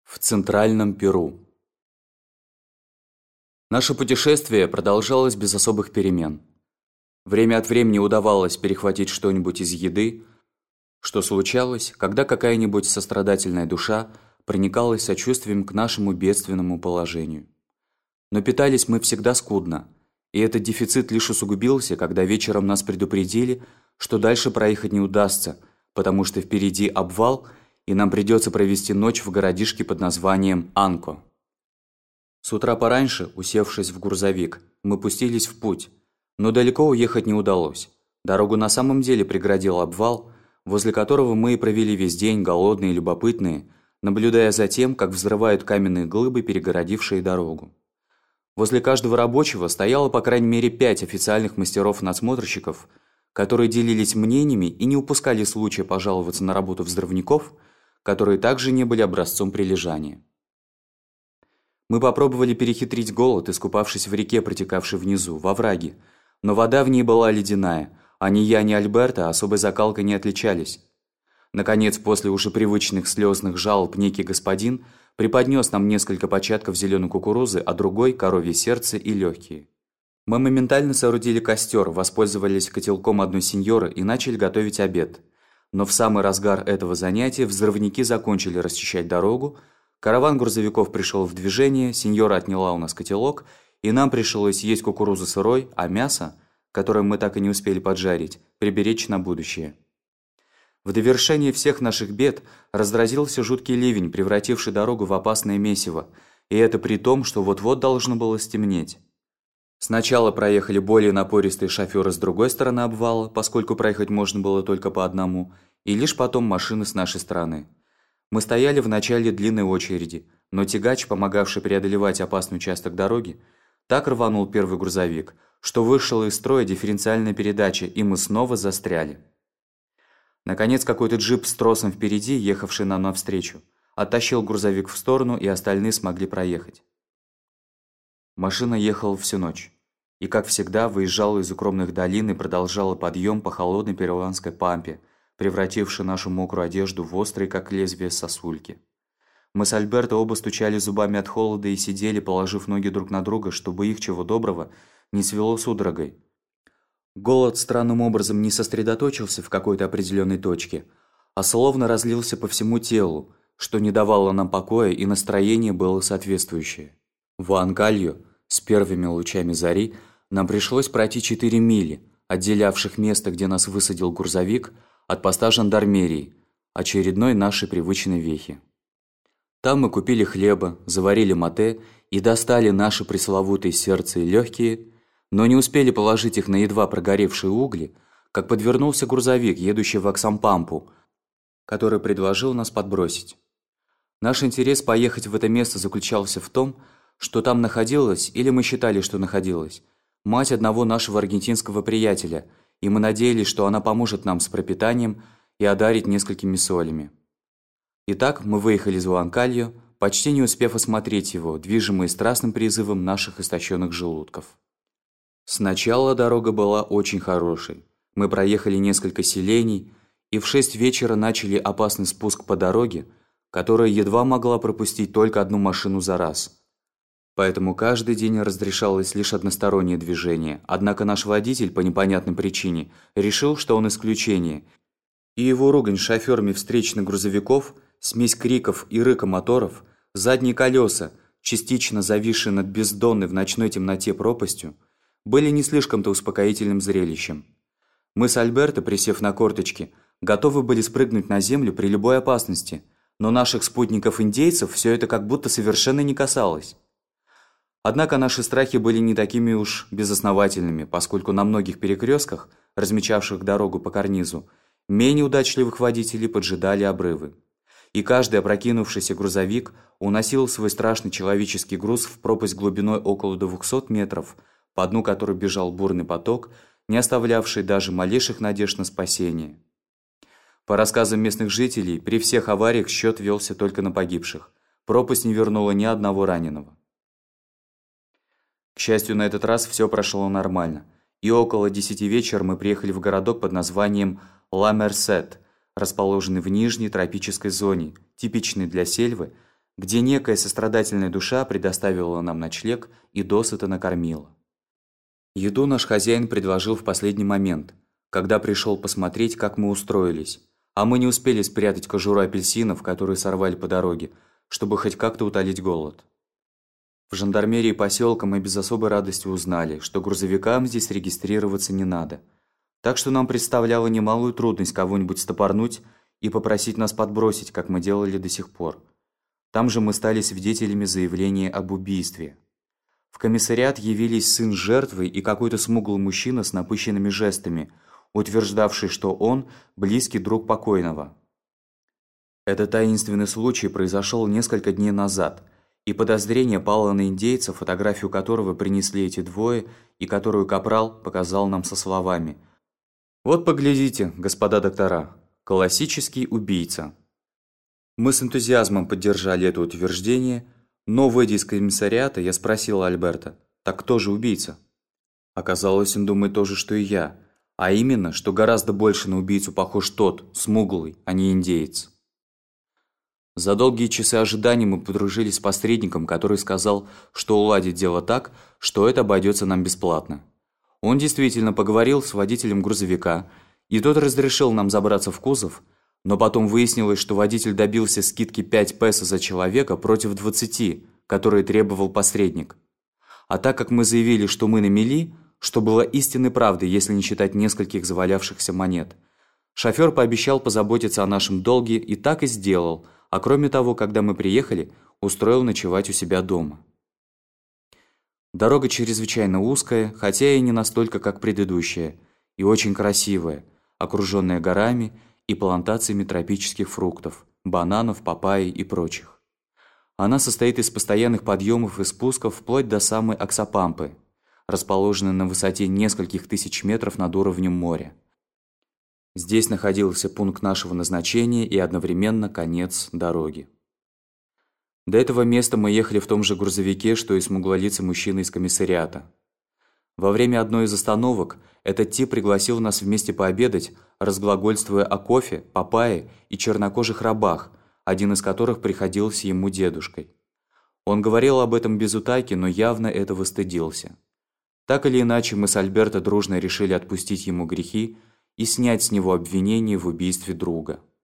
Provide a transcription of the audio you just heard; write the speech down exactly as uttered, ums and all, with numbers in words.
В центральном Перу. Наше путешествие продолжалось без особых перемен. Время от времени удавалось перехватить что-нибудь из еды, что случалось, когда какая-нибудь сострадательная душа проникалась сочувствием к нашему бедственному положению. Но питались мы всегда скудно, и этот дефицит лишь усугубился, когда вечером нас предупредили, что дальше проехать не удастся, потому что впереди обвал, и нам придется провести ночь в городишке под названием Анко. С утра пораньше, усевшись в грузовик, мы пустились в путь, но далеко уехать не удалось. Дорогу на самом деле преградил обвал, возле которого мы и провели весь день, голодные и любопытные, наблюдая за тем, как взрывают каменные глыбы, перегородившие дорогу. Возле каждого рабочего стояло по крайней мере пять официальных мастеров-надсмотрщиков, которые делились мнениями и не упускали случая пожаловаться на работу взрывников, которые также не были образцом прилежания. Мы попробовали перехитрить голод, искупавшись в реке, протекавшей внизу, во враге, но вода в ней была ледяная, а ни я, ни Альберто особой закалкой не отличались. Наконец, после уже привычных слезных жалоб, некий господин преподнес нам несколько початков зеленой кукурузы, а другой – коровье сердце и легкие. Мы моментально соорудили костер, воспользовались котелком одной сеньоры и начали готовить обед. Но в самый разгар этого занятия взрывники закончили расчищать дорогу, караван грузовиков пришел в движение, сеньора отняла у нас котелок, и нам пришлось есть кукурузу сырой, а мясо, которое мы так и не успели поджарить, приберечь на будущее. В довершение всех наших бед разразился жуткий ливень, превративший дорогу в опасное месиво, и это при том, что вот-вот должно было стемнеть. Сначала проехали более напористые шоферы с другой стороны обвала, поскольку проехать можно было только по одному, и лишь потом машины с нашей стороны. Мы стояли в начале длинной очереди, но тягач, помогавший преодолевать опасный участок дороги, так рванул первый грузовик, что вышла из строя дифференциальная передача, и мы снова застряли. Наконец какой-то джип с тросом впереди, ехавший нам навстречу, оттащил грузовик в сторону, и остальные смогли проехать. Машина ехала всю ночь, и, как всегда, выезжала из укромных долин и продолжала подъем по холодной перуанской пампе, превратившей нашу мокрую одежду в острые, как лезвие, сосульки. Мы с Альберто оба стучали зубами от холода и сидели, положив ноги друг на друга, чтобы их, чего доброго, не свело судорогой. Голод странным образом не сосредоточился в какой-то определенной точке, а словно разлился по всему телу, что не давало нам покоя, и настроение было соответствующее. В Уанкальо с первыми лучами зари нам пришлось пройти четыре мили, отделявших место, где нас высадил грузовик, от поста жандармерии, очередной нашей привычной вехи. Там мы купили хлеба, заварили мате и достали наши пресловутые сердце и легкие, но не успели положить их на едва прогоревшие угли, как подвернулся грузовик, едущий в Аксампампу, который предложил нас подбросить. Наш интерес поехать в это место заключался в том, что там находилась, или мы считали, что находилась, мать одного нашего аргентинского приятеля, и мы надеялись, что она поможет нам с пропитанием и одарит несколькими солями. Итак, мы выехали из Уанкальо, почти не успев осмотреть его, движимые страстным призывом наших истощенных желудков. Сначала дорога была очень хорошей. Мы проехали несколько селений, и в шесть вечера начали опасный спуск по дороге, которая едва могла пропустить только одну машину за раз. Поэтому каждый день разрешалось лишь одностороннее движение, однако наш водитель по непонятной причине решил, что он исключение, и его ругань с шоферами встречных грузовиков, смесь криков и рыка моторов, задние колеса, частично зависшие над бездонной в ночной темноте пропастью, были не слишком-то успокоительным зрелищем. Мы с Альберто, присев на корточки, готовы были спрыгнуть на землю при любой опасности, но наших спутников-индейцев все это как будто совершенно не касалось. Однако наши страхи были не такими уж безосновательными, поскольку на многих перекрестках, размечавших дорогу по карнизу, менее удачливых водителей поджидали обрывы. И каждый опрокинувшийся грузовик уносил свой страшный человеческий груз в пропасть глубиной около двухсот метров, по дну которой бежал бурный поток, не оставлявший даже малейших надежд на спасение. По рассказам местных жителей, при всех авариях счет велся только на погибших. Пропасть не вернула ни одного раненого. К счастью, на этот раз все прошло нормально, и около десяти вечера мы приехали в городок под названием Ла Мерсед, расположенный в нижней тропической зоне, типичной для сельвы, где некая сострадательная душа предоставила нам ночлег и досыта накормила. Еду наш хозяин предложил в последний момент, когда пришел посмотреть, как мы устроились, а мы не успели спрятать кожуру апельсинов, которые сорвали по дороге, чтобы хоть как-то утолить голод. В жандармерии поселка мы без особой радости узнали, что грузовикам здесь регистрироваться не надо, так что нам представляло немалую трудность кого-нибудь стопорнуть и попросить нас подбросить, как мы делали до сих пор. Там же мы стали свидетелями заявления об убийстве. В комиссариат явились сын жертвы и какой-то смуглый мужчина с напыщенными жестами, утверждавший, что он близкий друг покойного. Этот таинственный случай произошел несколько дней назад, и подозрение пало на индейца, фотографию которого принесли эти двое, и которую капрал показал нам со словами: «Вот поглядите, господа доктора, классический убийца». Мы с энтузиазмом поддержали это утверждение, но, выйдя из комиссариата, я спросил Альберта: «Так кто же убийца?» Оказалось, он думает то же, что и я, а именно, что гораздо больше на убийцу похож тот, смуглый, а не индеец. За долгие часы ожидания мы подружились с посредником, который сказал, что уладит дело так, что это обойдется нам бесплатно. Он действительно поговорил с водителем грузовика, и тот разрешил нам забраться в кузов, но потом выяснилось, что водитель добился скидки пять песо за человека против двадцати, которые требовал посредник. А так как мы заявили, что мы на мели, что было истинной правдой, если не считать нескольких завалявшихся монет, шофер пообещал позаботиться о нашем долге и так и сделал, а кроме того, когда мы приехали, устроил ночевать у себя дома. Дорога чрезвычайно узкая, хотя и не настолько, как предыдущая, и очень красивая, окруженная горами и плантациями тропических фруктов, бананов, папайи и прочих. Она состоит из постоянных подъемов и спусков вплоть до самой Аксапампы, расположенной на высоте нескольких тысяч метров над уровнем моря. Здесь находился пункт нашего назначения и одновременно конец дороги. До этого места мы ехали в том же грузовике, что и смуглолицый мужчина из комиссариата. Во время одной из остановок этот тип пригласил нас вместе пообедать, разглагольствуя о кофе, папайе и чернокожих рабах, один из которых приходился ему дедушкой. Он говорил об этом без утайки, но явно этого стыдился. Так или иначе, мы с Альберто дружно решили отпустить ему грехи и снять с него обвинение в убийстве друга.